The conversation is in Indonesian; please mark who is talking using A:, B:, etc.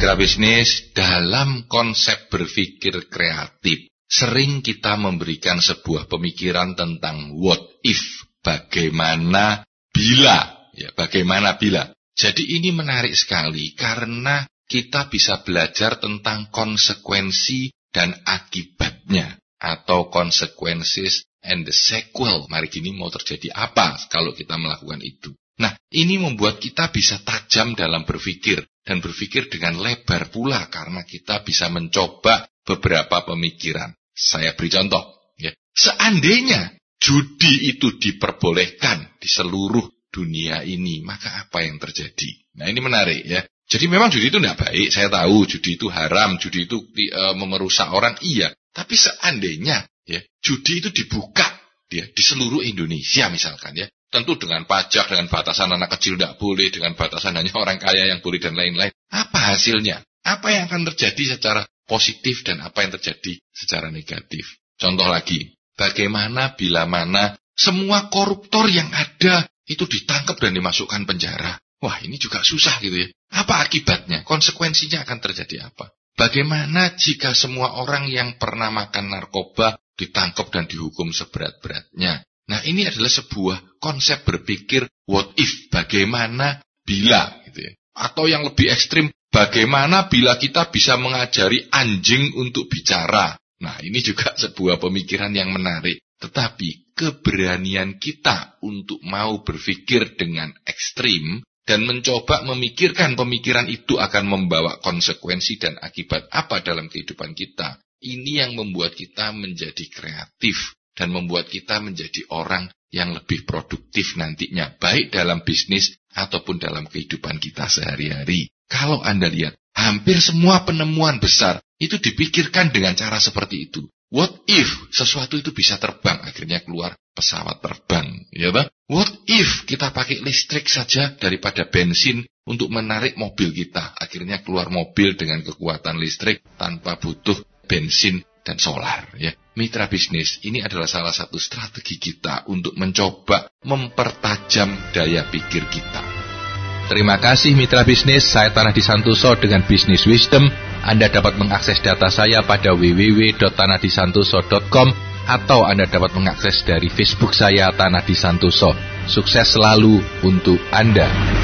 A: Mitra bisnis, dalam konsep berpikir kreatif, sering kita memberikan sebuah pemikiran tentang what if, bagaimana bila, bagaimana bila. Jadi ini menarik sekali karena kita bisa belajar tentang konsekuensi dan akibatnya, atau consequences and the sequel. Mari gini mau terjadi apa kalau kita melakukan itu. Nah, ini membuat kita bisa tajam dalam berpikir. Dan berpikir dengan lebar pula karena kita bisa mencoba beberapa pemikiran. Saya beri contoh. Seandainya judi itu diperbolehkan di seluruh dunia ini, maka apa yang terjadi? Nah, ini menarik ya. Jadi memang judi itu tidak baik. Saya tahu judi itu haram, judi itu merusak orang, iya. Tapi seandainya judi itu dibuka di seluruh Indonesia misalkan ya. Tentu dengan pajak, dengan batasan anak kecil tidak boleh, dengan batasan hanya orang kaya yang boleh dan lain-lain. Apa hasilnya? Apa yang akan terjadi secara positif dan apa yang terjadi secara negatif? Contoh lagi, bagaimana bila mana semua koruptor yang ada itu ditangkap dan dimasukkan penjara? Wah, ini juga susah gitu ya. Apa akibatnya? Konsekuensinya akan terjadi apa? Bagaimana jika semua orang yang pernah makan narkoba ditangkap dan dihukum seberat-beratnya? Nah, ini adalah sebuah konsep berpikir what if, bagaimana bila gitu ya. Atau yang lebih ekstrim, bagaimana bila kita bisa mengajari anjing untuk bicara. Nah, ini juga sebuah pemikiran yang menarik. Tetapi keberanian kita untuk mau berpikir dengan ekstrim dan mencoba memikirkan pemikiran itu akan membawa konsekuensi dan akibat apa dalam kehidupan kita. Ini yang membuat kita menjadi kreatif. Dan membuat kita menjadi orang yang lebih produktif nantinya, baik dalam bisnis ataupun dalam kehidupan kita sehari-hari. Kalau Anda lihat, hampir semua penemuan besar itu dipikirkan dengan cara seperti itu. What if sesuatu itu bisa terbang, akhirnya keluar pesawat terbang, ya Pak? What if kita pakai listrik saja daripada bensin untuk menarik mobil kita, akhirnya keluar mobil dengan kekuatan listrik tanpa butuh bensin dan solar, ya. Mitra bisnis, ini adalah salah satu strategi kita untuk mencoba mempertajam daya pikir kita. Terima kasih mitra bisnis, saya Tanah Disantoso dengan Business Wisdom. Anda dapat mengakses data saya pada www.tanahdisantoso.com atau Anda dapat mengakses dari Facebook saya Tanah Disantoso. Sukses selalu untuk Anda.